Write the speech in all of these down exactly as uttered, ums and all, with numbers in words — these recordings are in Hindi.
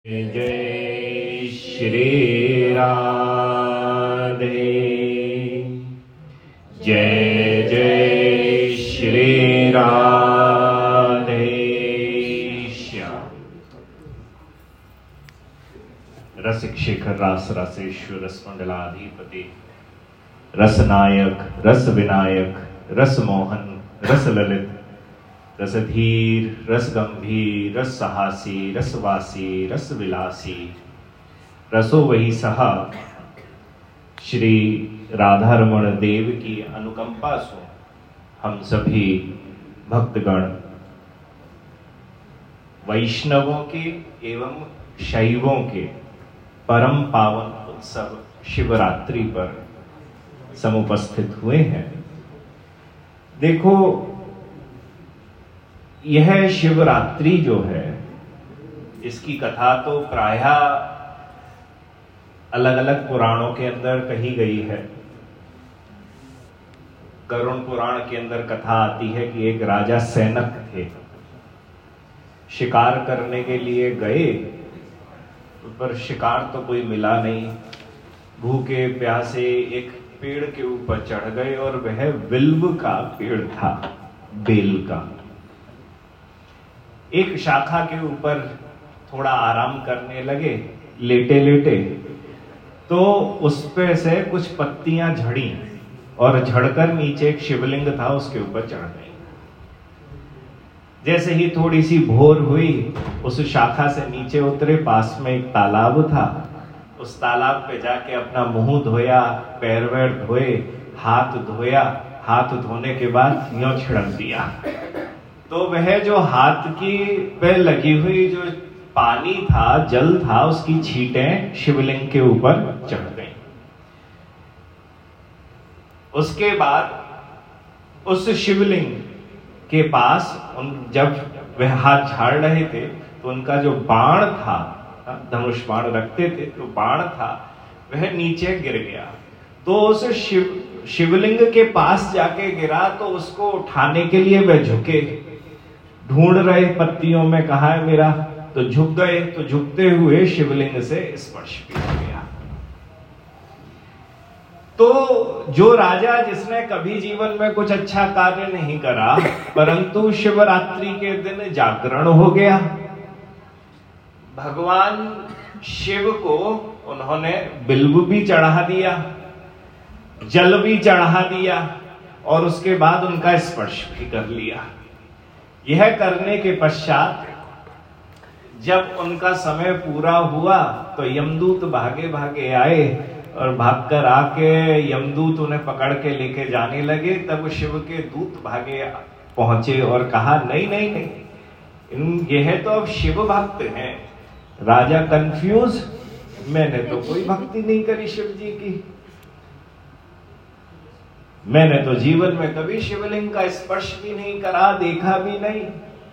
जय श्री राधे, जय जय श्री राधे श्याम। रसिक शेखर रास रसेश्वर रसमंडलाधिपति, रसनायक रस विनायक रस मोहन रस ललित रसधीर रस गंभीर रस सहासी रसवासी रस विलासी रसो वही सहा श्री राधा रमण देव की अनुकंपा सो हम सभी भक्तगण वैष्णवों के एवं शैवों के परम पावन उत्सव शिवरात्रि पर समुपस्थित हुए हैं। देखो, यह शिवरात्रि जो है, इसकी कथा तो प्रायः अलग अलग पुराणों के अंदर कही गई है। गरुड़ पुराण के अंदर कथा आती है कि एक राजा सैनक थे, शिकार करने के लिए गए, पर शिकार तो कोई मिला नहीं। भूखे प्यासे एक पेड़ के ऊपर चढ़ गए और वह बिल्व का पेड़ था, बेल का। एक शाखा के ऊपर थोड़ा आराम करने लगे, लेटे लेटे, तो उस पे से कुछ पत्तियां झड़ी और झड़कर नीचे एक शिवलिंग था, उसके ऊपर चढ़ गई। जैसे ही थोड़ी सी भोर हुई, उस शाखा से नीचे उतरे, पास में एक तालाब था। उस तालाब पे जाके अपना मुंह धोया, पैर वैर धोए, हाथ धोया। हाथ धोने के बाद यूं छिड़क दिया, तो वह जो हाथ की पे लगी हुई जो पानी था, जल था, उसकी छींटें शिवलिंग के ऊपर चढ़ गईं। उसके बाद उस शिवलिंग के पास उन जब वह हाथ झाड़ रहे थे, तो उनका जो बाण था, धनुष बाण रखते थे, तो बाण था वह नीचे गिर गया। तो उस शिव शिवलिंग के पास जाके गिरा, तो उसको उठाने के लिए वह झुके, ढूंढ रहे पत्तियों में, कहा है मेरा, तो झुक गए। तो झुकते हुए शिवलिंग से स्पर्श भी हो गया। तो जो राजा जिसने कभी जीवन में कुछ अच्छा कार्य नहीं करा, परंतु शिवरात्रि के दिन जागरण हो गया, भगवान शिव को उन्होंने बिल्व भी चढ़ा दिया, जल भी चढ़ा दिया, और उसके बाद उनका स्पर्श भी कर लिया। यह करने के पश्चात जब उनका समय पूरा हुआ, तो यमदूत भागे भागे आए, और भागकर आके यमदूत उन्हें पकड़ के लेके जाने लगे। तब शिव के दूत भागे पहुंचे और कहा, नहीं नहीं नहीं, यह तो अब शिव भक्त हैं। राजा कंफ्यूज, मैंने तो कोई भक्ति नहीं करी शिव जी की, मैंने तो जीवन में कभी शिवलिंग का स्पर्श भी नहीं करा, देखा भी नहीं।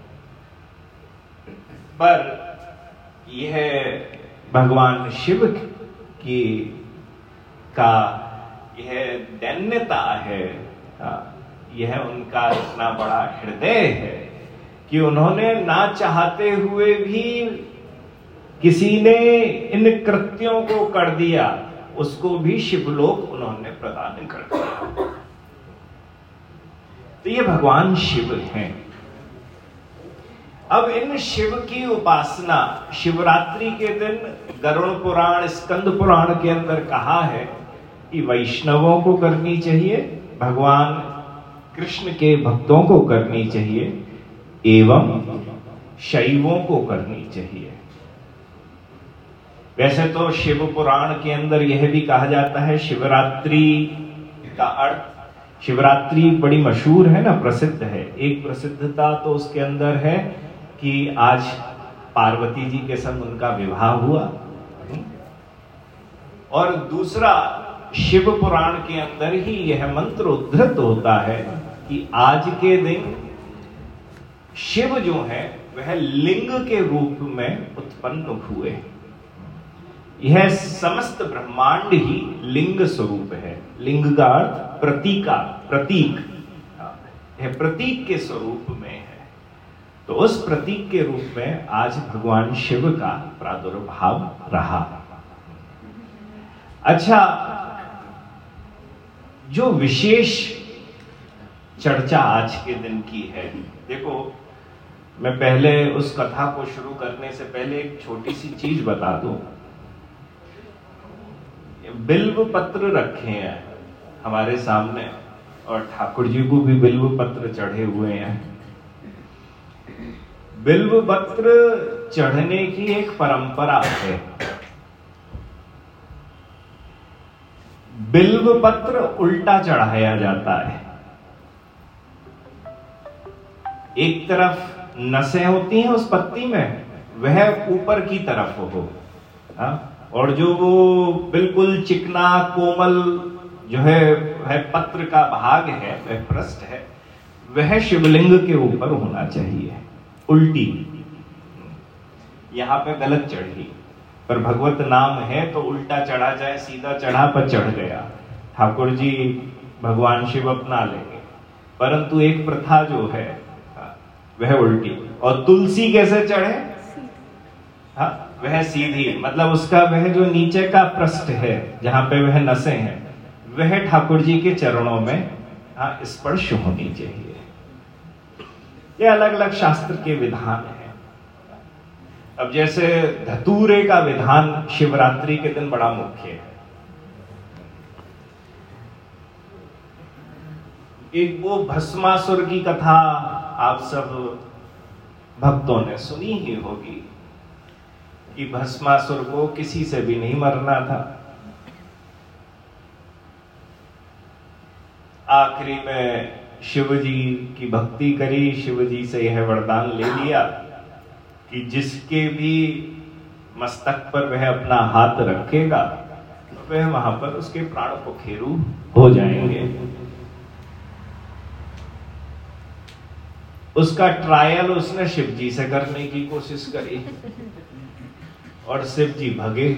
पर यह भगवान शिव की का यह दैन्यता है, यह उनका इतना बड़ा हृदय है कि उन्होंने ना चाहते हुए भी किसी ने इन कृत्यों को कर दिया, उसको भी शिवलोक उन्होंने प्रदान कर दिया। तो ये भगवान शिव हैं। अब इन शिव की उपासना शिवरात्रि के दिन गरुड़ पुराण, स्कंद पुराण के अंदर कहा है कि वैष्णवों को करनी चाहिए, भगवान कृष्ण के भक्तों को करनी चाहिए, एवं शैवों को करनी चाहिए। वैसे तो शिव पुराण के अंदर यह भी कहा जाता है, शिवरात्रि का अर्थ, शिवरात्रि बड़ी मशहूर है ना, प्रसिद्ध है। एक प्रसिद्धता तो उसके अंदर है कि आज पार्वती जी के संग उनका विवाह हुआ, और दूसरा शिव पुराण के अंदर ही यह मंत्र उद्धृत होता है कि आज के दिन शिव जो है वह लिंग के रूप में उत्पन्न हुए। यह समस्त ब्रह्मांड ही लिंग स्वरूप है। लिंग का अर्थ प्रतीका, प्रतीक, यह प्रतीक के स्वरूप में है। तो उस प्रतीक के रूप में आज भगवान शिव का प्रादुर्भाव रहा। अच्छा, जो विशेष चर्चा आज के दिन की है, देखो मैं पहले उस कथा को शुरू करने से पहले एक छोटी सी चीज बता दूं। बिल्व पत्र रखे हैं हमारे सामने और ठाकुर जी को भी बिल्व पत्र चढ़े हुए हैं। बिल्व पत्र चढ़ने की एक परंपरा है। बिल्व पत्र उल्टा चढ़ाया जाता है। एक तरफ नसें होती हैं उस पत्ती में, वह ऊपर की तरफ हो, हा? और जो वो बिल्कुल चिकना कोमल जो है वह पत्र का भाग है, वह पृष्ठ है, वह शिवलिंग के ऊपर होना चाहिए, उल्टी। यहां पे गलत चढ़ी, पर भगवत नाम है तो उल्टा चढ़ा जाए, सीधा चढ़ा पर चढ़ गया, ठाकुर जी भगवान शिव अपना लेंगे। परंतु एक प्रथा जो है वह उल्टी। और तुलसी कैसे चढ़े? हाँ, वह सीधी, मतलब उसका वह जो नीचे का पृष्ठ है जहां पे वह नसें हैं, वह ठाकुर जी के चरणों में हाँ स्पर्श होनी चाहिए। ये अलग अलग शास्त्र के विधान हैं। अब जैसे धतूरे का विधान शिवरात्रि के दिन बड़ा मुख्य है। एक वो भस्मासुर की कथा आप सब भक्तों ने सुनी ही होगी कि भस्मासुर को किसी से भी नहीं मरना था। आखिरी में शिव जी की भक्ति करी, शिव जी से यह वरदान ले लिया कि जिसके भी मस्तक पर वह अपना हाथ रखेगा तो वह वहां पर उसके प्राण पखेरु हो जाएंगे। उसका ट्रायल उसने शिव जी से करने की कोशिश करी और शिव जी भगे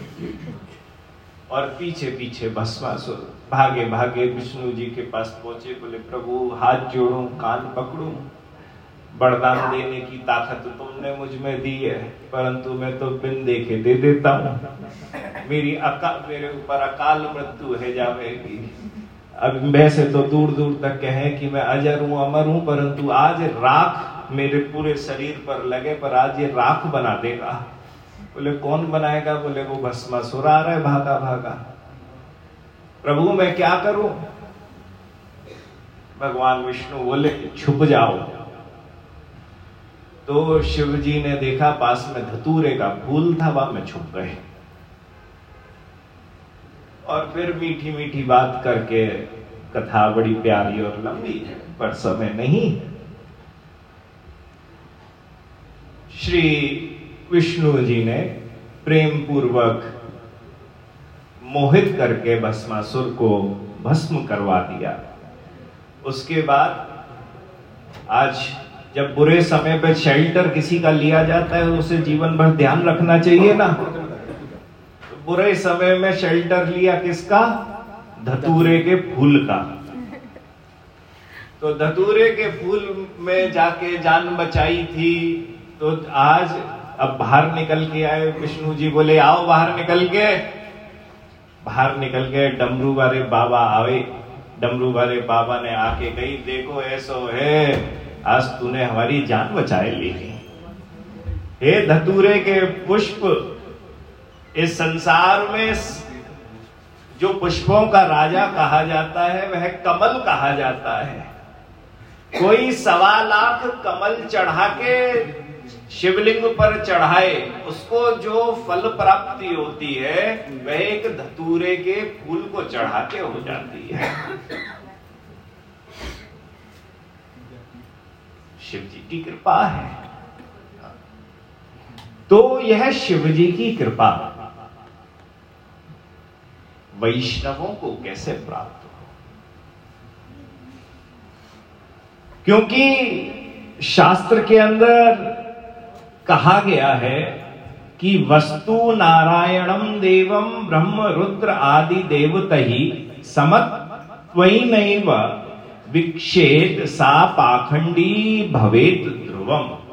और पीछे पीछे भस्मासुर भागे भागे विष्णु जी के पास पहुंचे। बोले प्रभु हाथ जोड़ूं, कान पकड़ूं, वरदान देने की ताकत तुमने मुझ में दी है, परंतु मैं तो बिन देखे दे देता हूं। मेरी अकाल मेरे ऊपर अकाल मृत्यु है जावेगी। अब वैसे तो दूर दूर तक कहे कि मैं अजर हूं, अमर हूं, परंतु आज राख मेरे पूरे शरीर पर लगे, पर आज ये राख बना देगा। बोले कौन बनाएगा? बोले वो भस्मासुर आ रहा है भागा भागा। प्रभु मैं क्या करूं? भगवान विष्णु बोले छुप जाओ। तो शिव जी ने देखा पास में धतूरे का फूल था, वहां में छुप गए और फिर मीठी मीठी बात करके, कथा बड़ी प्यारी और लंबी है पर समय नहीं। श्री विष्णु जी ने प्रेम पूर्वक मोहित करके भस्मासुर को भस्म करवा दिया। उसके बाद आज जब बुरे समय पे शेल्टर किसी का लिया जाता है, उसे जीवन भर ध्यान रखना चाहिए ना। बुरे समय में शेल्टर लिया किसका? धतूरे के फूल का। तो धतूरे के फूल में जाके जान बचाई थी। तो आज अब बाहर निकल के आए विष्णु जी, बोले आओ बाहर निकल के। बाहर निकल के डमरू वाले बाबा आए। डमरू वाले बाबा ने आके कही देखो ऐसो है, आज तूने हमारी जान बचाए ली। हे धतूरे के पुष्प, इस संसार में जो पुष्पों का राजा कहा जाता है वह कमल कहा जाता है। कोई सवा लाख कमल चढ़ा के शिवलिंग पर चढ़ाए, उसको जो फल प्राप्ति होती है वह एक धतूरे के फूल को चढ़ा के हो जाती है। शिव जी की कृपा है। तो यह शिव जी की कृपा वैष्णवों को कैसे प्राप्त हो? क्योंकि शास्त्र के अंदर कहा गया है कि वस्तु नारायणम देवम ब्रह्म रुद्र आदि देवतहि समत्वैनैव विक्षेत सा पाखंडी भवेत ध्रुवम।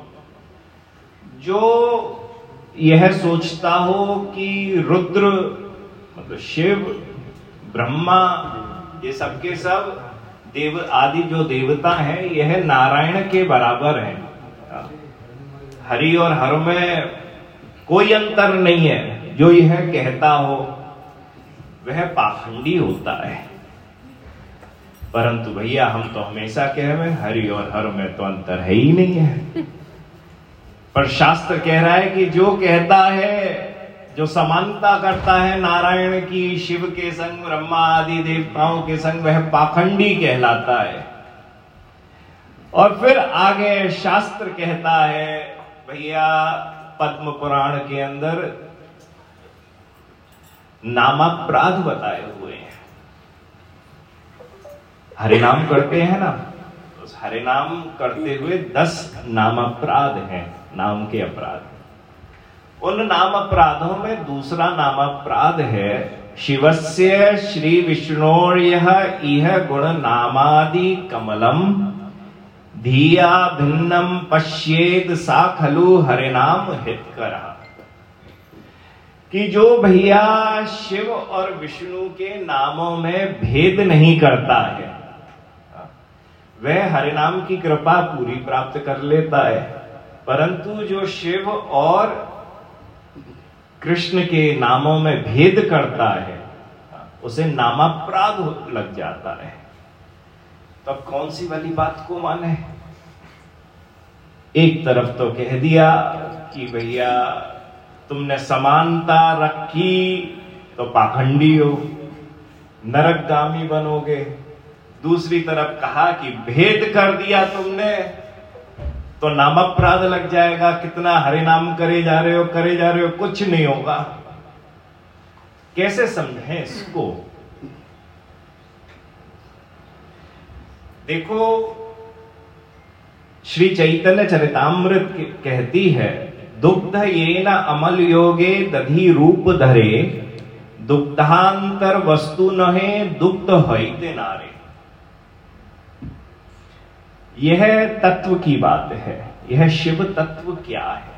जो यह सोचता हो कि रुद्र मतलब शिव, ब्रह्मा, ये सबके सब देव आदि जो देवता हैं यह नारायण के बराबर हैं, हरि और हर में कोई अंतर नहीं है, जो यह कहता हो वह पाखंडी होता है। परंतु भैया हम तो हमेशा कह रहे हैं हरि और हर में तो अंतर है ही नहीं है। पर शास्त्र कह रहा है कि जो कहता है, जो समानता करता है नारायण की शिव के संग, ब्रह्मा आदि देवताओं के संग, वह पाखंडी कहलाता है। और फिर आगे शास्त्र कहता है भैया, पद्म पुराण के अंदर नामापराध बताए हुए हैं। हरे नाम करते हैं ना, उस हरे नाम करते हुए दस नामापराध हैं, नाम के अपराध। उन नाम अपराधों में दूसरा नाम अपराध है शिवस्य श्री विष्णोर्यः इह गुण नामादि कमलम धिया भिन्नम पश्येद सा खलु हरे नाम हितकरः। कि जो भैया शिव और विष्णु के नामों में भेद नहीं करता है वह हरे नाम की कृपा पूरी प्राप्त कर लेता है। परंतु जो शिव और कृष्ण के नामों में भेद करता है उसे नामापराध लग जाता है। तब तो कौन सी वाली बात को माने? एक तरफ तो कह दिया कि भैया तुमने समानता रखी तो पाखंडी हो, नरकगामी बनोगे। दूसरी तरफ कहा कि भेद कर दिया तुमने तो नामापराध लग जाएगा। कितना हरे नाम करे जा रहे हो करे जा रहे हो, कुछ नहीं होगा। कैसे समझें इसको? देखो, श्री चैतन्य चरितामृत कहती है दुग्ध येन अमल योगे दधि रूप धरे दुग्धांतर वस्तु नहे दुग्ध होइते नारे। यह तत्व की बात है, यह शिव तत्व क्या है,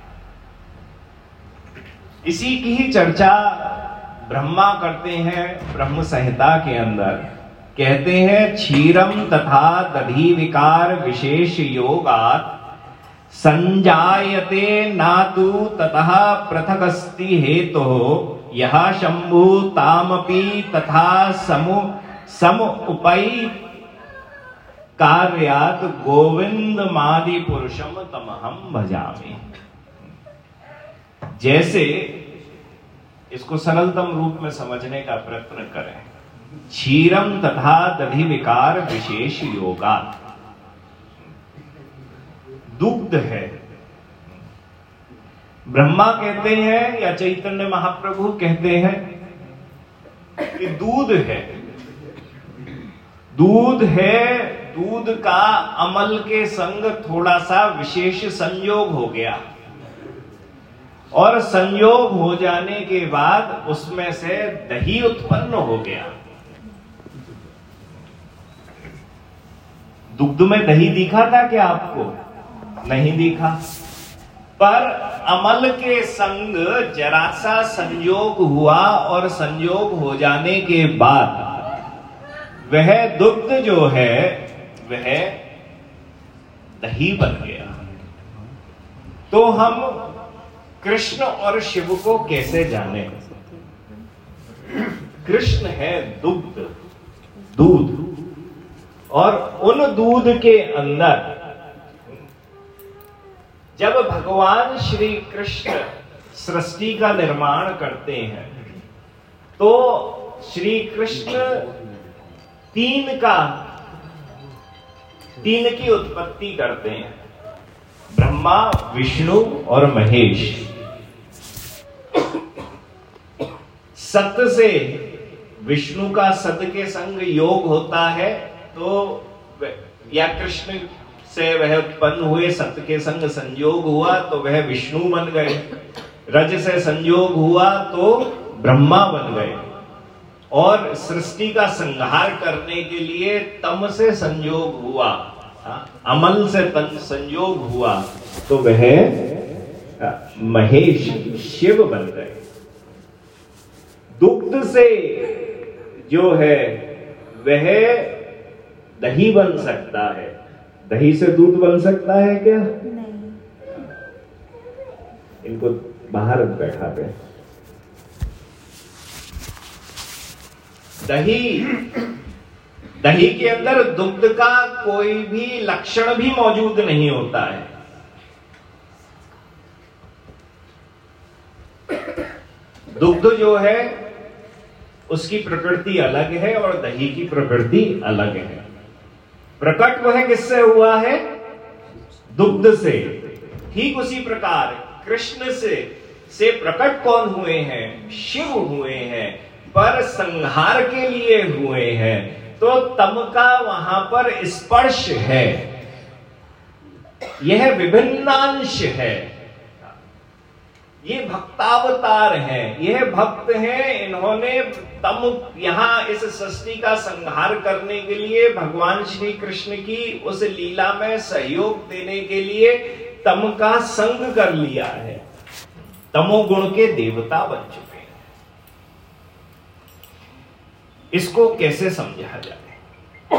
इसी की ही चर्चा ब्रह्मा करते हैं ब्रह्म संहिता के अंदर। कहते हैं क्षीरम तथा दधि विकार विशेष योगात् संजायते नातु ततः पृथगस्ति हेतु यह शंभु तामपि तथा समु सम उपई कार्यात गोविंद मादि पुरुषम तमहम भजामि। जैसे इसको सरलतम रूप में समझने का प्रयत्न करें। क्षीरम तथा दधि विकार विशेष योगा, दुग्ध है। ब्रह्मा कहते हैं या चैतन्य महाप्रभु कहते हैं कि दूध है, दूध है। दूध का अमल के संग थोड़ा सा विशेष संयोग हो गया और संयोग हो जाने के बाद उसमें से दही उत्पन्न हो गया। दुग्ध में दही दिखा था क्या आपको? नहीं दिखा। पर अमल के संग जरा सा संयोग हुआ और संयोग हो जाने के बाद वह दुग्ध जो है वह दही बन गया। तो हम कृष्ण और शिव को कैसे जाने? कृष्ण है दुग्ध, दूध, और उन दूध के अंदर जब भगवान श्री कृष्ण सृष्टि का निर्माण करते हैं तो श्री कृष्ण तीन का तीन की उत्पत्ति करते हैं, ब्रह्मा, विष्णु और महेश। सत से विष्णु का सत के संग योग होता है तो या कृष्ण से वह उत्पन्न हुए, सत के संग संयोग हुआ तो वह विष्णु बन गए। रज से संयोग हुआ तो ब्रह्मा बन गए। और सृष्टि का संहार करने के लिए तम से संयोग हुआ, अमल से तन संयोग हुआ तो वह महेश शिव बन गए। दुग्ध से जो है वह दही बन सकता है, दही से दूध बन सकता है क्या? नहीं। इनको बाहर बैठा दे। दही दही के अंदर दुग्ध का कोई भी लक्षण भी मौजूद नहीं होता है। दुग्ध जो है उसकी प्रकृति अलग है और दही की प्रकृति अलग है। प्रकट वह किससे हुआ है? दुग्ध से। ठीक उसी प्रकार कृष्ण से से प्रकट कौन हुए हैं? शिव हुए हैं, पर संहार के लिए हुए हैं। तो तम का वहां पर स्पर्श है, यह विभिन्नांश है। ये भक्तावतार हैं, यह भक्त हैं। इन्होंने तम यहां इस सृष्टि का संहार करने के लिए भगवान श्री कृष्ण की उस लीला में सहयोग देने के लिए तम का संग कर लिया है। तमोगुण के देवता बन चुके हैं। इसको कैसे समझा जाए?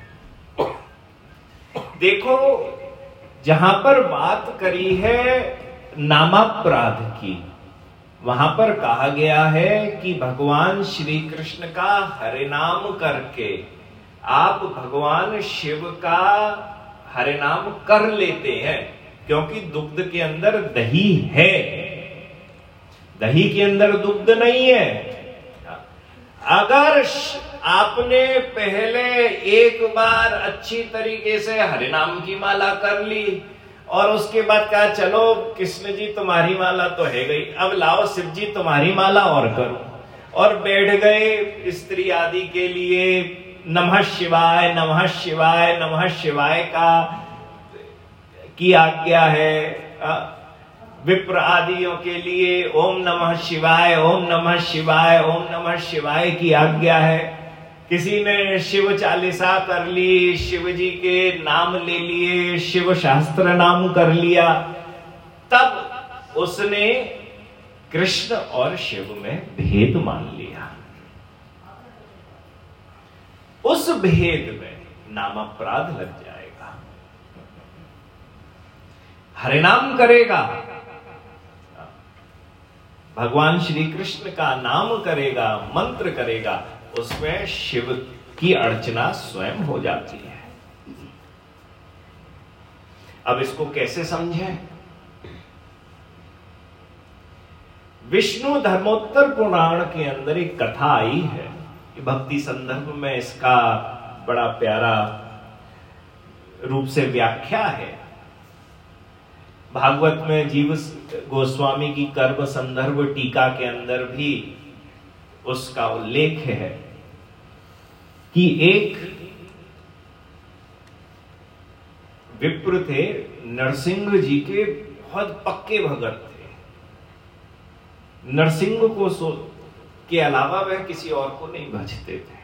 देखो, जहां पर बात करी है नामापराध की, वहां पर कहा गया है कि भगवान श्री कृष्ण का हरे नाम करके आप भगवान शिव का हरे नाम कर लेते हैं, क्योंकि दुग्ध के अंदर दही है, दही के अंदर दुग्ध नहीं है। अगर आपने पहले एक बार अच्छी तरीके से हरे नाम की माला कर ली और उसके बाद कहा चलो कृष्ण जी तुम्हारी माला तो है गई, अब लाओ शिव जी तुम्हारी माला और करो, और बैठ गए स्त्री आदि के लिए नमः शिवाय नमः शिवाय नमः शिवाय का की आज्ञा है। विप्र आदियों के लिए ओम नमः शिवाय ओम नमः शिवाय ओम नमः शिवाय की आज्ञा है। किसी ने शिव चालीसा कर ली, शिव जी के नाम ले लिए, शिव शास्त्र नाम कर लिया, तब उसने कृष्ण और शिव में भेद मान लिया। उस भेद में नाम अपराध लग जाएगा। हरे नाम करेगा, भगवान श्री कृष्ण का नाम करेगा, मंत्र करेगा, उसमें शिव की अर्चना स्वयं हो जाती है। अब इसको कैसे समझें? विष्णु धर्मोत्तर पुराण के अंदर एक कथा आई है, भक्ति संदर्भ में इसका बड़ा प्यारा रूप से व्याख्या है। भागवत में जीव गोस्वामी की कर्म संदर्भ टीका के अंदर भी उसका उल्लेख है कि एक विप्र थे, नरसिंह जी के बहुत पक्के भगत थे। नरसिंह को सो के अलावा वह किसी और को नहीं भजते थे।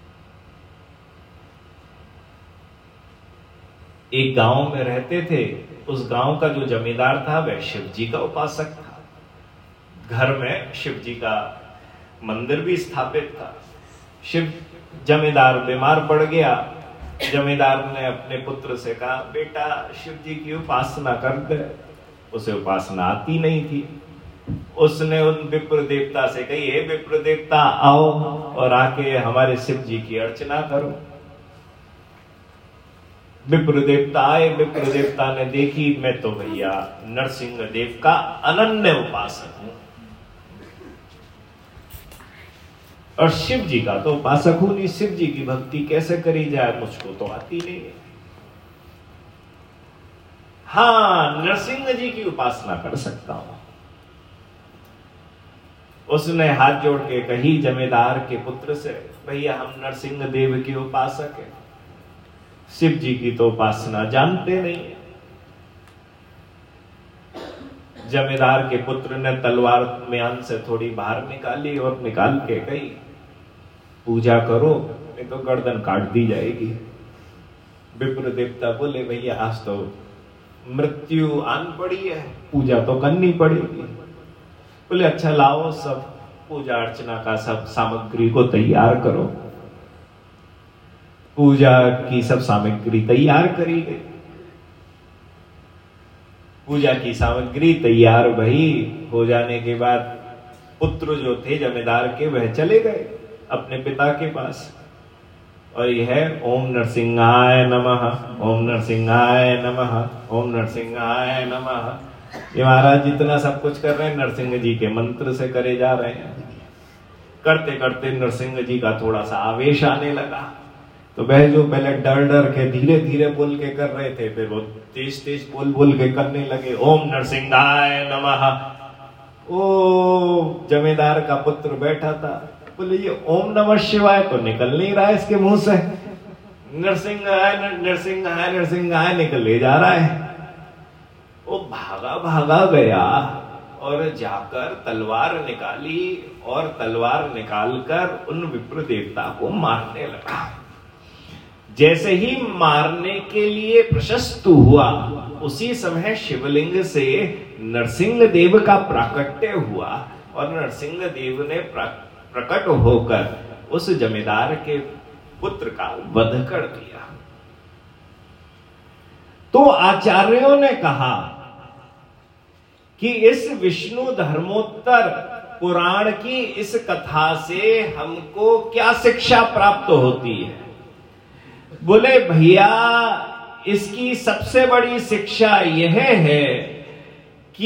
एक गांव में रहते थे, उस गांव का जो जमींदार था वह शिव जी का उपासक था। घर में शिव जी का मंदिर भी स्थापित था। शिव जमींदार बीमार पड़ गया। जमींदार ने अपने पुत्र से कहा, बेटा शिव जी की उपासना कर दे। उसे उपासना आती नहीं थी। उसने उन विप्र देवता से कही, हे विप्र देवता आओ और आके हमारे शिव जी की अर्चना करो। विप्र देवता आए। विप्र देवता ने देखी, मैं तो भैया नरसिंह देव का अनन्य उपासक हूं और शिव जी का तो उपासक हूं नहीं, शिव जी की भक्ति कैसे करी जाए, मुझको तो आती नहीं है। हाँ, नरसिंह जी की उपासना कर सकता हूं। उसने हाथ जोड़ के कही जमींदार के पुत्र से, भैया हम नरसिंह देव के उपासक हैं, शिव जी की तो उपासना जानते नहीं। जमींदार के पुत्र ने तलवार म्यान से थोड़ी बाहर निकाली और निकाल के कही, पूजा करो नहीं तो गर्दन काट दी जाएगी। विप्र देवता बोले, भैया आज तो मृत्यु आन पड़ी है, पूजा तो करनी पड़ेगी। बोले अच्छा लाओ सब पूजा अर्चना का सब सामग्री को तैयार करो। पूजा की सब सामग्री तैयार करी गई। पूजा की सामग्री तैयार भई हो जाने के बाद पुत्र जो थे जमींदार के वह चले गए अपने पिता के पास, और यह ओम नरसिंहाय नमः, ओम नरसिंहाय नमः, ओम नरसिंहाय नमः, ये महाराज जितना सब कुछ कर रहे हैं नरसिंह जी के मंत्र से करे जा रहे हैं। करते करते नरसिंह जी का थोड़ा सा आवेश आने लगा, तो वह जो पहले डर डर के धीरे धीरे बोल के कर रहे थे, फिर वो तेज तेज बोल बोल के करने लगे। ओम नरसिंहाय नमः। ओ जमींदार का पुत्र बैठा था, बोले ये ओम नमः शिवाय तो निकल नहीं रहा है इसके मुंह से, नरसिंहाय नरसिंहाय नरसिंहाय निकले जा रहा है। वो भागा भागा गया और जाकर तलवार निकाली और तलवार निकालकर उन विप्र देवता को मारने लगा। जैसे ही मारने के लिए प्रशस्त हुआ, उसी समय शिवलिंग से नरसिंह देव का प्राकट्य हुआ और नरसिंह देव ने प्रकट होकर उस जमींदार के पुत्र का वध कर दिया। तो आचार्यों ने कहा कि इस विष्णु धर्मोत्तर पुराण की इस कथा से हमको क्या शिक्षा प्राप्त होती है? बोले भैया इसकी सबसे बड़ी शिक्षा यह है कि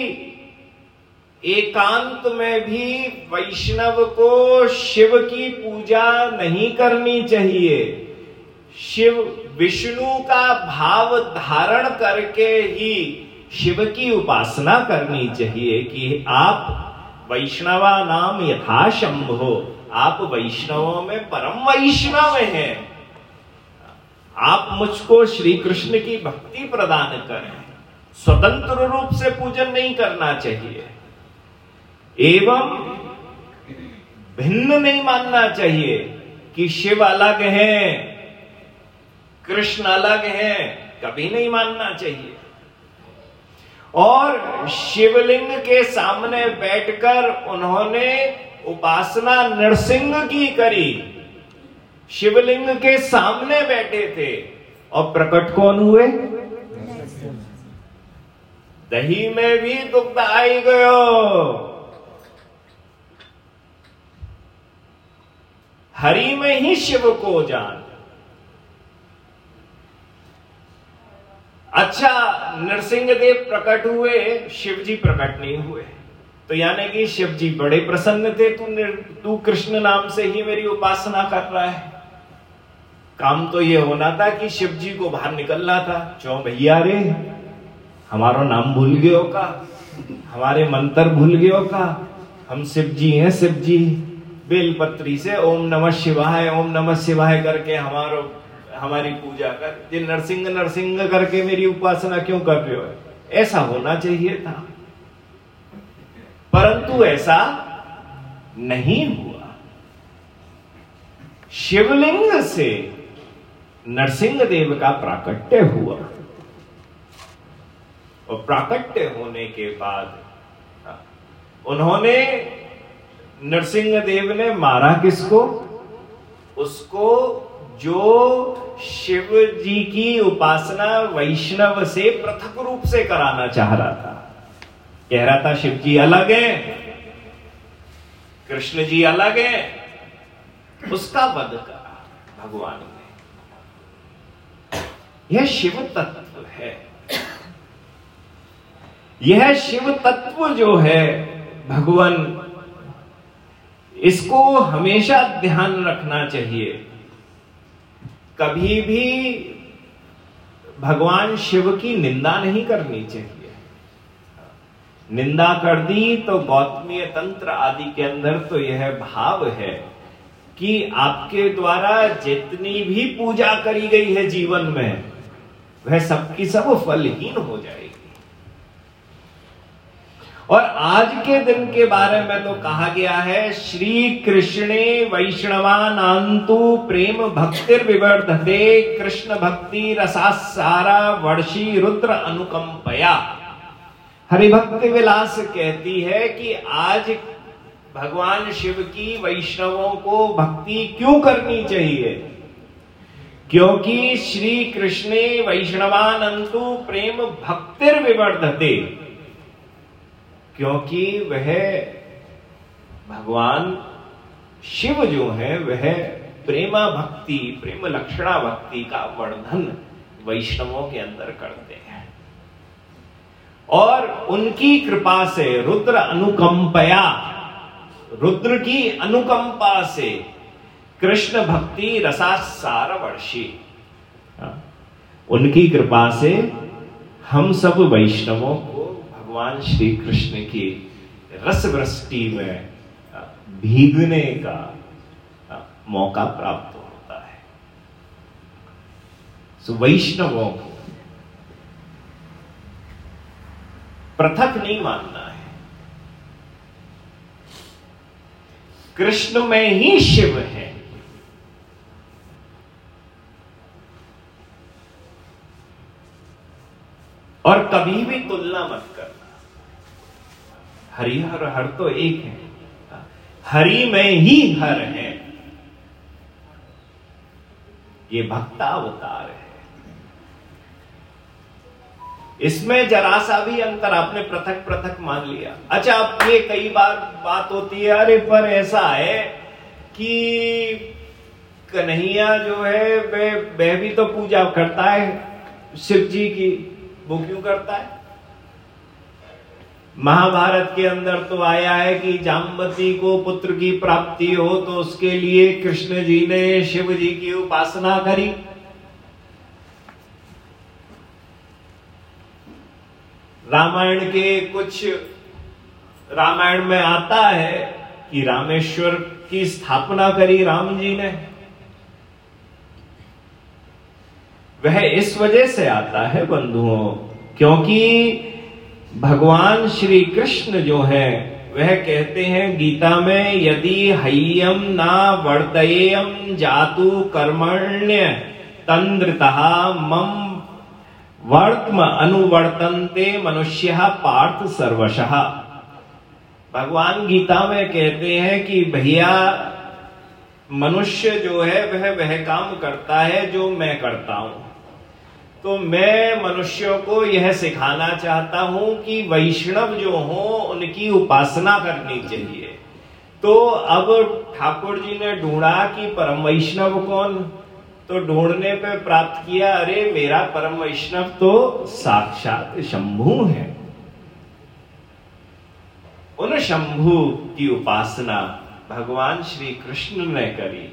एकांत में भी वैष्णव को शिव की पूजा नहीं करनी चाहिए। शिव विष्णु का भाव धारण करके ही शिव की उपासना करनी चाहिए कि आप वैष्णवा नाम यथा शंभो, आप वैष्णवों में परम वैष्णव हैं। आप मुझको श्री कृष्ण की भक्ति प्रदान करें, स्वतंत्र रूप से पूजन नहीं करना चाहिए, एवं भिन्न नहीं मानना चाहिए कि शिव अलग है कृष्ण अलग है, कभी नहीं मानना चाहिए। और शिवलिंग के सामने बैठकर उन्होंने उपासना नरसिंह की करी, शिवलिंग के सामने बैठे थे, और प्रकट कौन हुए? दही में भी दुग्ध आई गयो, हरि में ही शिव को जान। अच्छा, नरसिंह देव प्रकट हुए, शिव जी प्रकट नहीं हुए, तो यानी कि शिव जी बड़े प्रसन्न थे, तू तू कृष्ण नाम से ही मेरी उपासना कर रहा है। काम तो ये होना था कि शिव जी को बाहर निकलना था, चौ भैया रे हमारा नाम भूल गयो का, हमारे मंत्र भूल गयो का, हम शिव जी हैं शिव जी। बेलपत्री से ओम नमः शिवाय ओम नमः शिवाय करके हमारो हमारी पूजा कर, ये नरसिंह नरसिंह करके मेरी उपासना क्यों कर रहे हो? ऐसा होना चाहिए था, परंतु ऐसा नहीं हुआ। शिवलिंग से नरसिंह देव का प्राकट्य हुआ, और प्राकट्य होने के बाद उन्होंने नरसिंह देव ने मारा किसको? उसको जो शिव जी की उपासना वैष्णव से पृथक रूप से कराना चाह रहा था। कह रहा था शिव जी अलग है, कृष्ण जी अलग है, उसका वध करा भगवान ने। यह शिव तत्व है, यह शिव तत्व जो है भगवान, इसको हमेशा ध्यान रखना चाहिए। कभी भी भगवान शिव की निंदा नहीं करनी चाहिए। निंदा कर दी तो गौतमीय तंत्र आदि के अंदर तो यह भाव है कि आपके द्वारा जितनी भी पूजा करी गई है जीवन में, वह सबकी सब फलहीन हो जाएगी। और आज के दिन के बारे में तो कहा गया है, श्री कृष्णे वैष्णवानांतु प्रेम भक्तिर विवर्धते कृष्ण भक्ति रसासारा वर्षी रुद्र अनुकंपया। हरिभक्ति विलास कहती है कि आज भगवान शिव की वैष्णवों को भक्ति क्यों करनी चाहिए, क्योंकि श्री कृष्णे वैष्णवानंतु प्रेम भक्तिर विवर्धते, क्योंकि वह भगवान शिव जो है वह प्रेमा भक्ति प्रेम लक्षणा भक्ति का वर्धन वैष्णवों के अंदर करते हैं। और उनकी कृपा से रुद्र अनुकंपया, रुद्र की अनुकंपा से कृष्ण भक्ति रसासार वर्षी, उनकी कृपा से हम सब वैष्णवों को भगवान श्री कृष्ण की रस वृष्टि में भीगने का मौका प्राप्त होता है। सो वैष्णवों को पृथक नहीं मानना है, कृष्ण में ही शिव है। और कभी भी तुलना मत करना, हरि हर हर तो एक है, हरि में ही हर है, ये भक्तावतार है। इसमें जरा सा भी अंतर आपने पृथक पृथक मान लिया। अच्छा, अब ये कई बार बात होती है, अरे पर ऐसा है कि कन्हैया जो है वह वह भी तो पूजा करता है शिव जी की, वो क्यों करता है? महाभारत के अंदर तो आया है कि जाम्बती को पुत्र की प्राप्ति हो तो उसके लिए कृष्ण जी ने शिव जी की उपासना करी। रामायण के कुछ रामायण में आता है कि रामेश्वर की स्थापना करी राम जी ने। वह इस वजह से आता है बंधुओं, क्योंकि भगवान श्री कृष्ण जो है वह कहते हैं गीता में, यदि हय्यम ना वर्तयेयम जातु कर्मण्य तंद्रतः मम वर्त्म अनुवर्तन्ते मनुष्यः पार्थ सर्वशः। भगवान गीता में कहते हैं कि भैया मनुष्य जो है वह वह काम करता है जो मैं करता हूं। तो मैं मनुष्यों को यह सिखाना चाहता हूं कि वैष्णव जो हो उनकी उपासना करनी चाहिए। तो अब ठाकुर जी ने ढूंढा कि परम वैष्णव कौन, तो ढूंढने पे प्राप्त किया, अरे मेरा परम वैष्णव तो साक्षात शंभु है। उन शंभु की उपासना भगवान श्री कृष्ण ने करी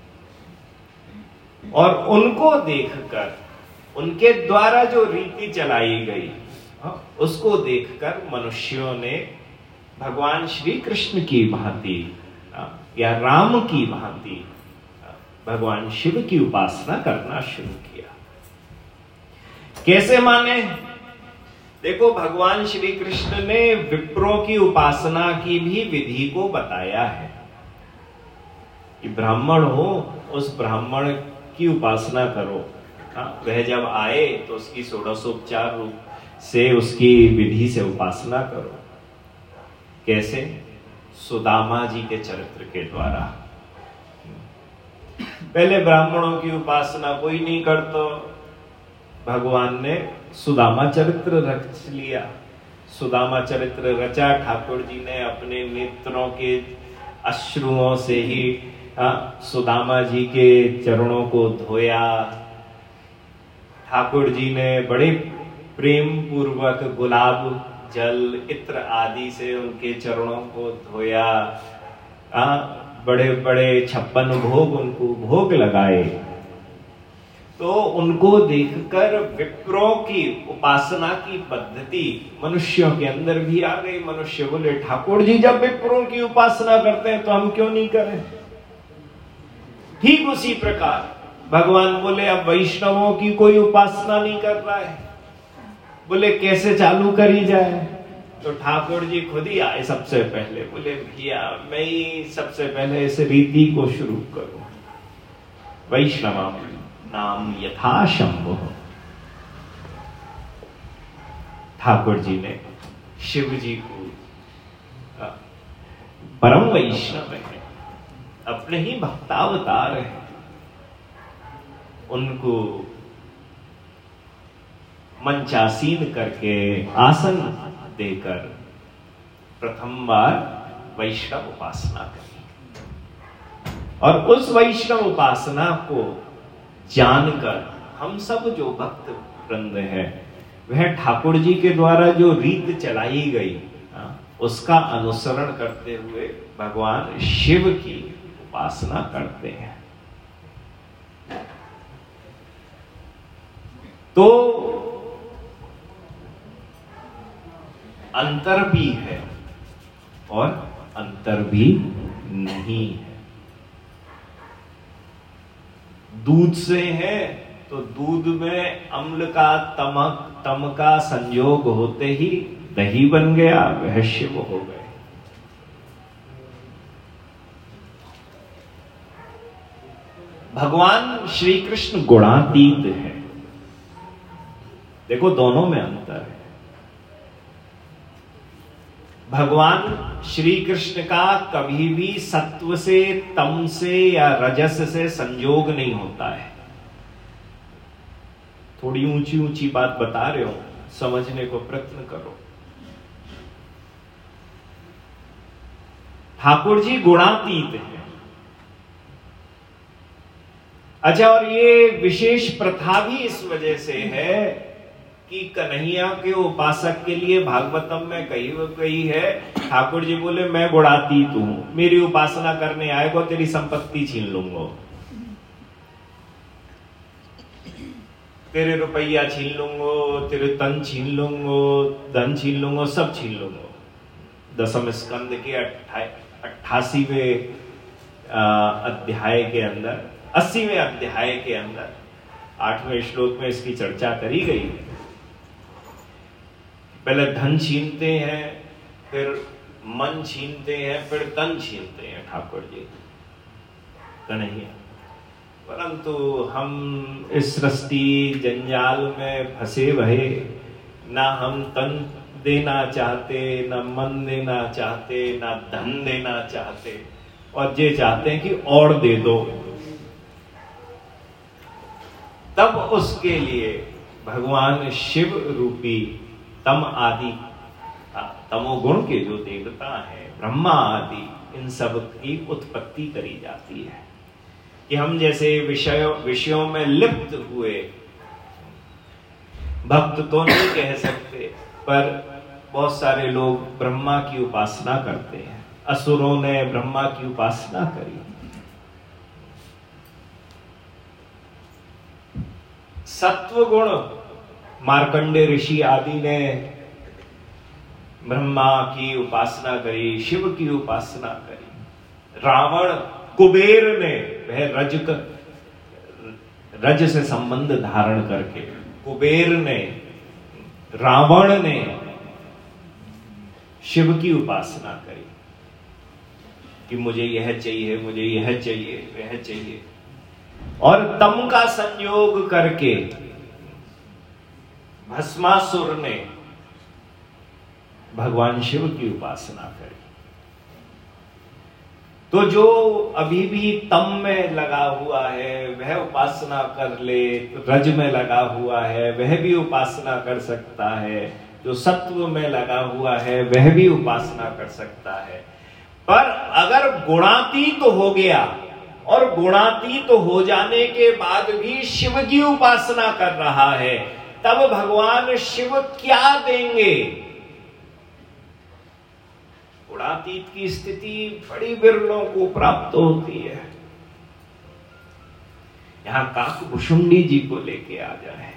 और उनको देखकर, उनके द्वारा जो रीति चलाई गई उसको देखकर मनुष्यों ने भगवान श्री कृष्ण की भांति या राम की भांति भगवान शिव की उपासना करना शुरू किया। कैसे माने? देखो, भगवान श्री कृष्ण ने विप्रों की उपासना की भी विधि को बताया है कि ब्राह्मण हो उस ब्राह्मण की उपासना करो। वह जब आए तो उसकी षोडशोपचार रूप से उसकी विधि से उपासना करो। कैसे? सुदामा जी के चरित्र के द्वारा। पहले ब्राह्मणों की उपासना कोई नहीं करता, भगवान ने सुदामा चरित्र रच लिया। सुदामा चरित्र रचा, ठाकुर जी ने अपने नेत्रों के अश्रुओं से ही सुदामा जी के चरणों को धोया। ठाकुर जी ने बड़े प्रेम पूर्वक गुलाब जल इत्र आदि से उनके चरणों को धोया। आ, बड़े बड़े छप्पन भोग उनको भोग लगाए। तो उनको देखकर विप्रों की उपासना की पद्धति मनुष्यों के अंदर भी आ गई। मनुष्य बोले, ठाकुर जी जब विप्रों की उपासना करते हैं तो हम क्यों नहीं करें? ठीक उसी प्रकार भगवान बोले, अब वैष्णवों की कोई उपासना नहीं कर रहा है। बोले कैसे चालू करी जाए? तो ठाकुर जी खुद ही आए सबसे पहले, बोले भैया मैं ही सबसे पहले इस रीति को शुरू करूं, वैष्णवम नाम यथा शंभो। ठाकुर जी ने शिव जी को परम वैष्णव है, अपने ही भक्तावतार है, उनको मंचासीन करके आसन देकर प्रथम बार वैष्णव उपासना करी। और उस वैष्णव उपासना को जानकर हम सब जो भक्त वृंद है, वह ठाकुर जी के द्वारा जो रीत चलाई गई उसका अनुसरण करते हुए भगवान शिव की उपासना करते हैं। तो अंतर भी है और अंतर भी नहीं है। दूध से है तो दूध में अम्ल का तमक तम का संयोग होते ही दही बन गया, वह शिव हो गए। भगवान श्री कृष्ण गुणातीत है। देखो दोनों में अंतर है। भगवान श्री कृष्ण का कभी भी सत्व से, तम से या रजस से संयोग नहीं होता है। थोड़ी ऊंची ऊंची बात बता रहे हो, समझने को प्रयत्न करो। ठाकुर जी गुणातीत है। अच्छा, और ये विशेष प्रथा भी इस वजह से है कि कन्हैया के उपासक के लिए भागवतम में कही गई है, ठाकुर जी बोले मैं गुणातीत हूं, मेरी उपासना करने आएगा तेरी संपत्ति छीन लूंगा, तेरे रुपया छीन लूंगा, तेरे तन छीन लूंगा, धन छीन लूंगा, सब छीन लूंगा। दसम स्कंद के अट्ठासीवें अध्याय के अंदर, अस्सीवें अध्याय के अंदर आठवें श्लोक में इसकी चर्चा करी गई। पहले धन छीनते हैं, फिर मन छीनते हैं, फिर तन छीनते हैं ठाकुर जी कन्हैया। परंतु हम इस सृष्टि जंजाल में फंसे भये, ना हम तन देना चाहते, ना मन देना चाहते, ना धन देना चाहते, और ये चाहते हैं कि और दे दो। तब उसके लिए भगवान शिव रूपी तम आदि, तमोगुण के जो देवता हैं, ब्रह्मा आदि, इन सब की उत्पत्ति करी जाती है कि हम जैसे विषय विषयों में लिप्त हुए भक्त तो नहीं कह सकते, पर बहुत सारे लोग ब्रह्मा की उपासना करते हैं। असुरों ने ब्रह्मा की उपासना करी। सत्व गुण मार्कंडे ऋषि आदि ने ब्रह्मा की उपासना करी, शिव की उपासना करी। रावण कुबेर ने वह रज रज से संबंध धारण करके, कुबेर ने, रावण ने शिव की उपासना करी कि मुझे यह चाहिए, मुझे यह चाहिए, वह चाहिए, और तम का संयोग करके भस्मासुर ने भगवान शिव की उपासना करी। तो जो अभी भी तम में लगा हुआ है वह उपासना कर ले, रज में लगा हुआ है वह भी उपासना कर सकता है, जो सत्व में लगा हुआ है वह भी उपासना कर सकता है। पर अगर गुणातीत तो हो गया, और गुणातीत तो हो जाने के बाद भी शिव की उपासना कर रहा है, तब भगवान शिव क्या देंगे? गुणातीत की स्थिति बड़ी बिरलों को प्राप्त होती है। यहां काकभुषुंडी जी को लेके आ जाए।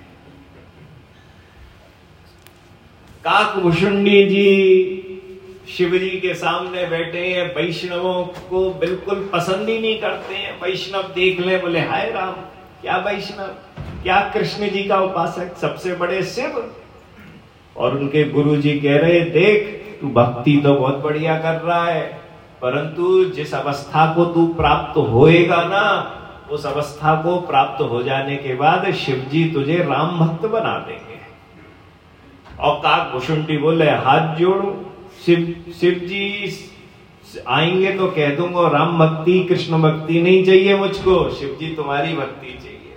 काकभुषुंडी जी शिव जी के सामने बैठे हैं, वैष्णवों को बिल्कुल पसंद ही नहीं करते हैं। वैष्णव देख ले बोले हाय राम, क्या वैष्णव, क्या कृष्ण जी का उपासक, सबसे बड़े शिव, और उनके गुरुजी कह रहे, देख तू भक्ति तो बहुत बढ़िया कर रहा है, परंतु जिस अवस्था को तू प्राप्त होएगा ना, उस अवस्था को प्राप्त हो जाने के बाद शिवजी तुझे राम भक्त बना देंगे। और काकभूषुंडी बोले, हाथ जोड़ो, शिव शिव जी आएंगे तो कह दूंगा राम भक्ति कृष्ण भक्ति नहीं चाहिए मुझको, शिव जी तुम्हारी भक्ति चाहिए।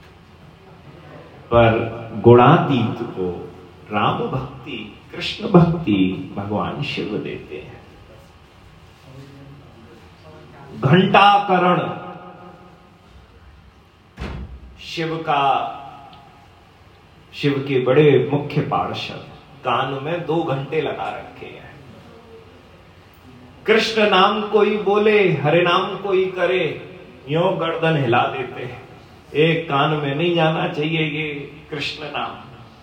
पर गुणातीत को राम भक्ति कृष्ण भक्ति भगवान शिव देते हैं। घंटाकरण शिव का, शिव के बड़े मुख्य पार्षद, कान में दो घंटे लगा रखे हैं। कृष्ण नाम कोई बोले, हरे नाम कोई करे, यों गर्दन हिला देते हैं। एक कान में नहीं जाना चाहिए ये कृष्ण नाम।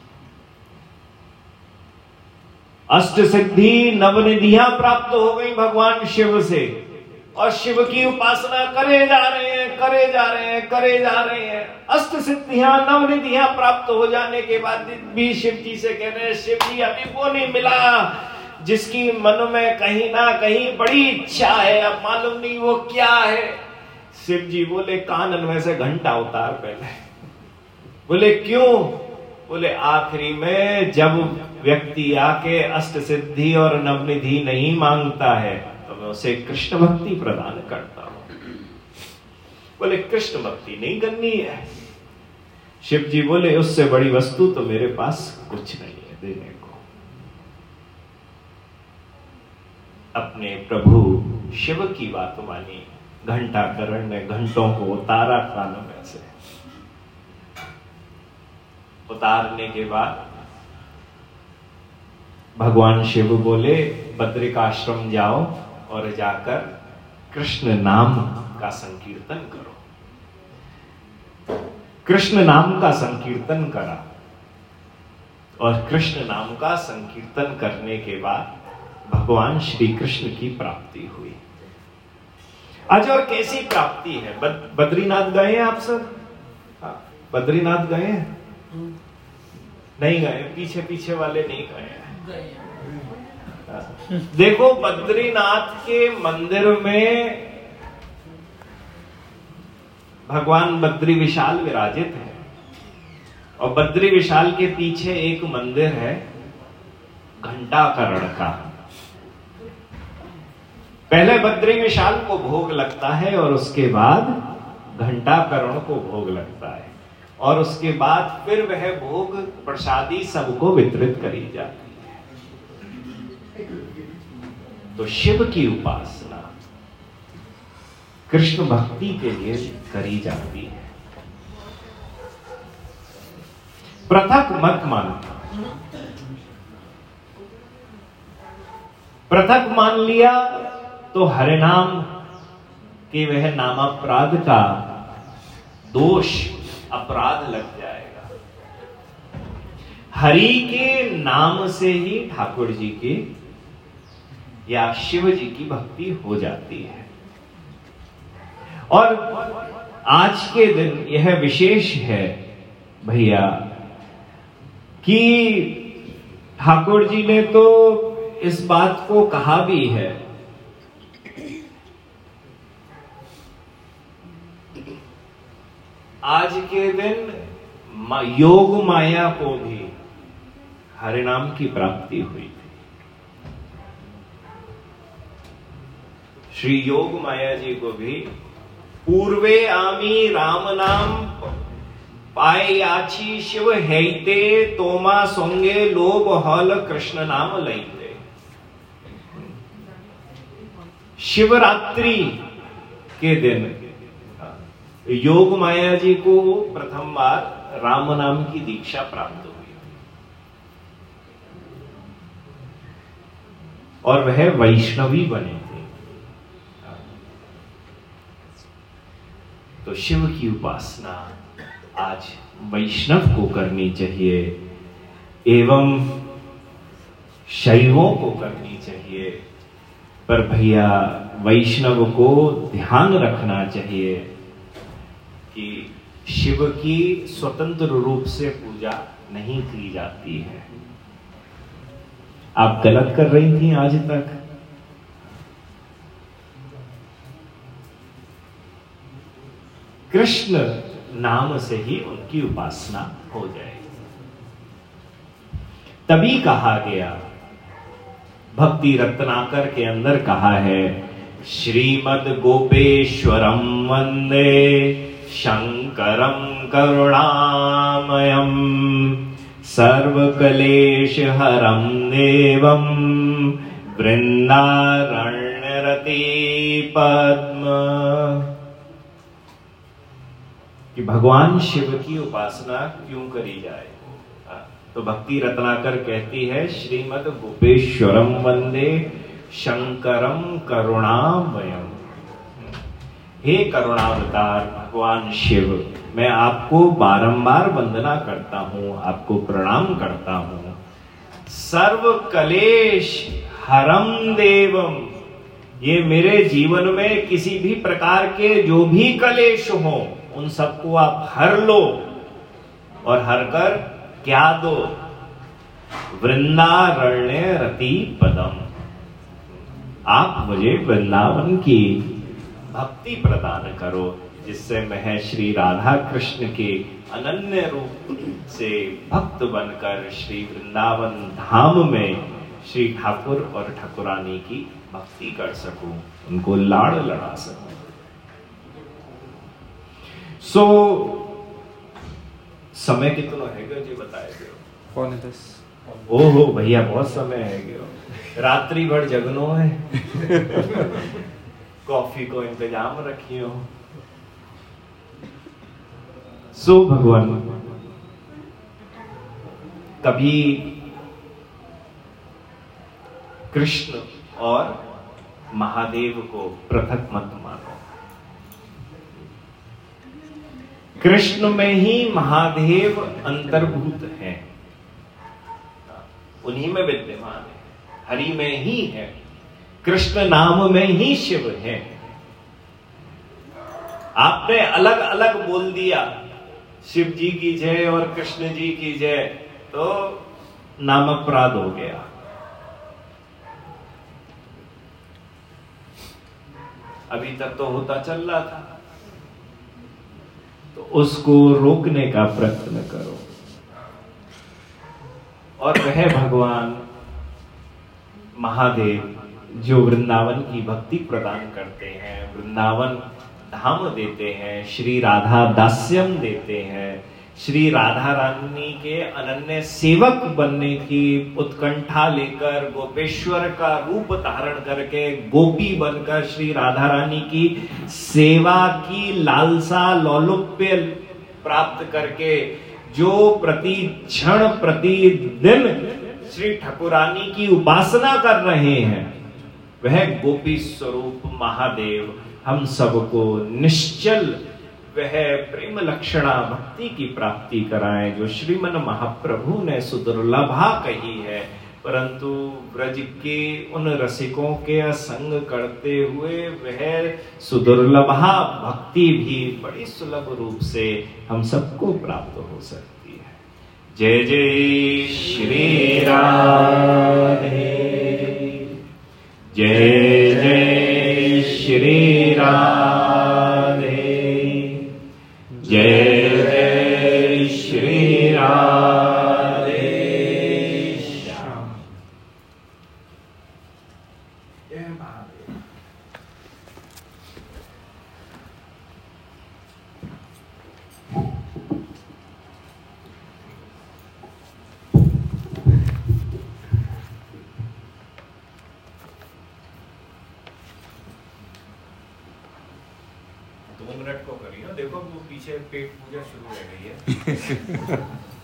अष्ट सिद्धि नवनिधियां प्राप्त हो गई भगवान शिव से, और शिव की उपासना करे जा रहे हैं करे जा रहे हैं करे जा रहे हैं। अष्ट सिद्धियां नवनिधियां प्राप्त हो जाने के बाद भी शिव जी से कह रहे हैं, शिव जी अभी वो नहीं मिला जिसकी मन में कहीं ना कहीं बड़ी इच्छा है, अब मालूम नहीं वो क्या है। शिव जी बोले, कानन में से घंटा उतार पहले। बोले क्यों? बोले आखिरी में जब व्यक्ति आके अष्ट सिद्धि और नवनिधि नहीं मांगता है तो मैं उसे कृष्ण भक्ति प्रदान करता हूं। बोले कृष्ण भक्ति नहीं करनी है। शिव जी बोले, उससे बड़ी वस्तु तो मेरे पास कुछ नहीं है देने को। अपने प्रभु शिव की बात मानी, घंटाकरण ने घंटों को उतारा कान में से। उतारने के बाद भगवान शिव बोले, बद्रिकाश्रम जाओ और जाकर कृष्ण नाम का संकीर्तन करो। कृष्ण नाम का संकीर्तन करा, और कृष्ण नाम का संकीर्तन करने के बाद भगवान श्री कृष्ण की प्राप्ति हुई। आज और कैसी प्राप्ति है? बद, बद्रीनाथ गए हैं आप सब? हाँ, बद्रीनाथ गए हैं? नहीं गए, पीछे पीछे वाले नहीं गए हैं। देखो, बद्रीनाथ के मंदिर में भगवान बद्री विशाल विराजित है, और बद्री विशाल के पीछे एक मंदिर है घंटाकरण का। पहले बद्री विशाल को भोग लगता है और उसके बाद घंटाकरण को भोग लगता है, और उसके बाद फिर वह भोग प्रसादी सबको वितरित करी जाती है। तो शिव की उपासना कृष्ण भक्ति के लिए करी जाती है। पृथक मत मानना। पृथक मान लिया तो हरिनाम के वह नामापराध का दोष अपराध लग जाएगा। हरि के नाम से ही ठाकुर जी की या शिव जी की भक्ति हो जाती है। और आज के दिन यह विशेष है भैया कि ठाकुर जी ने तो इस बात को कहा भी है, आज के दिन योग माया को भी हरिनाम की प्राप्ति हुई थी। श्री योग माया जी को भी पूर्वे आमी राम नाम पाए आछी शिव हैते तोमा सोंगे लोभ हल कृष्ण नाम लईते। शिवरात्रि के दिन योग माया जी को प्रथम बार राम नाम की दीक्षा प्राप्त हुई, और वह वैष्णवी बने थे। तो शिव की उपासना आज वैष्णव को करनी चाहिए, एवं शैवों को करनी चाहिए। पर भैया वैष्णव को ध्यान रखना चाहिए कि शिव की स्वतंत्र रूप से पूजा नहीं की जाती है। आप गलत कर रही थी आज तक। कृष्ण नाम से ही उनकी उपासना हो जाएगी। तभी कहा गया, भक्ति रत्नाकर के अंदर कहा है, श्रीमद गोपेश्वरम वंदे शंकरम करुणामयम सर्वकलेश हरम देवम वृंदारण्यरति पद्म। कि भगवान शिव की उपासना क्यों करी जाए? तो भक्ति रत्नाकर कहती है, श्रीमद गोपेश्वरम वंदे शंकरम करुणामयम। हे करुणावतार भगवान शिव, मैं आपको बारंबार वंदना करता हूं, आपको प्रणाम करता हूं। सर्व कलेश हरम देवम, ये मेरे जीवन में किसी भी प्रकार के जो भी कलेश हो उन सबको आप हर लो, और हर कर क्या दो? वृंदारण्य रति पदम, आप मुझे वृंदावन की भक्ति प्रदान करो, जिससे मैं श्री राधा कृष्ण के अनन्य रूप से भक्त बनकर श्री वृंदावन धाम में श्री ठाकुर और ठाकुरानी की भक्ति कर सकूं, उनको लाड़ लड़ा सकूं। सो समय कितना है गयो जी बताए गयो? पौने दस। ओहो भैया बहुत समय है गयो, रात्रि भर जगनो है। कॉफी को इंतजाम रखियो। सो भगवान, कभी कृष्ण और महादेव को पृथक मत मानो। कृष्ण में ही महादेव अंतर्भूत है, उन्हीं में विद्यमान है, हरि में ही है, कृष्ण नाम में ही शिव है। आपने अलग अलग बोल दिया शिव जी की जय और कृष्ण जी की जय, तो नाम अपराध हो गया। अभी तक तो होता चल रहा था, तो उसको रोकने का प्रयत्न करो। और वह भगवान महादेव जो वृंदावन की भक्ति प्रदान करते हैं, वृंदावन धाम देते हैं, श्री राधा दास्यम देते हैं, श्री राधा रानी के अनन्य सेवक बनने की उत्कंठा लेकर गोपेश्वर का रूप धारण करके गोपी बनकर श्री राधा रानी की सेवा की लालसा लौलुप्य प्राप्त करके जो प्रति क्षण प्रति दिन श्री ठाकुरानी की उपासना कर रहे हैं, वह गोपी स्वरूप महादेव हम सबको निश्चल वह प्रेम लक्षणा भक्ति की प्राप्ति कराए, जो श्रीमन महाप्रभु ने सुदुर्लभा कही है। परंतु ब्रज के उन रसिकों के असंग करते हुए वह सुदुर्लभा भक्ति भी बड़ी सुलभ रूप से हम सबको प्राप्त हो सकती है। जय जय श्री राधे, जय जय श्री राधे, जय जय श्री राधे श्याम। जय महादेव। दो मिनट को करिए, देखो वो पीछे पेट पूजा शुरू हो गई है।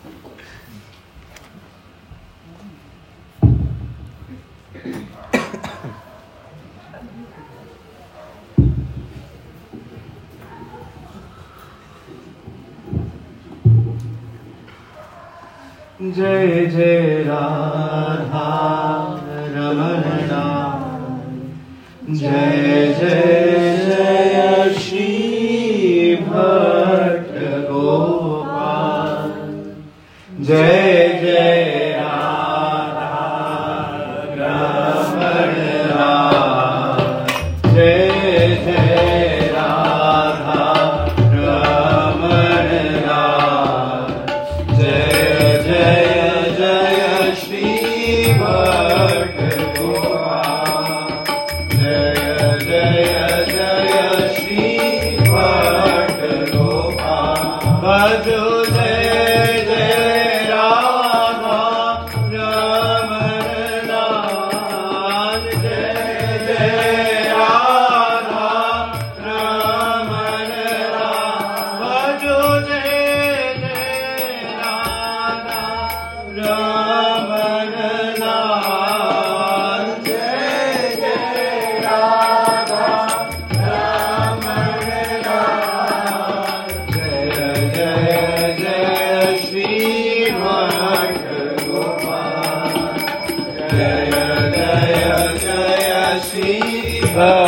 जय जय राधा रमण, जय जय जय श्री भट्ट गोपाल, जय जय राधा जय राधा रमण लाल, जय जय जय श्री भट्ट गोपाल, जय जय जय श्री भट्ट गोपाल। भजो जय जय राधा रमण लाल, जय जय राधा रमण लाल, भजो जय जय राधा रमण लाल, जय जय राधा रमण लाल, जय जय जय श्री भट्ट गोपाल, जय जय जय श्री भट्ट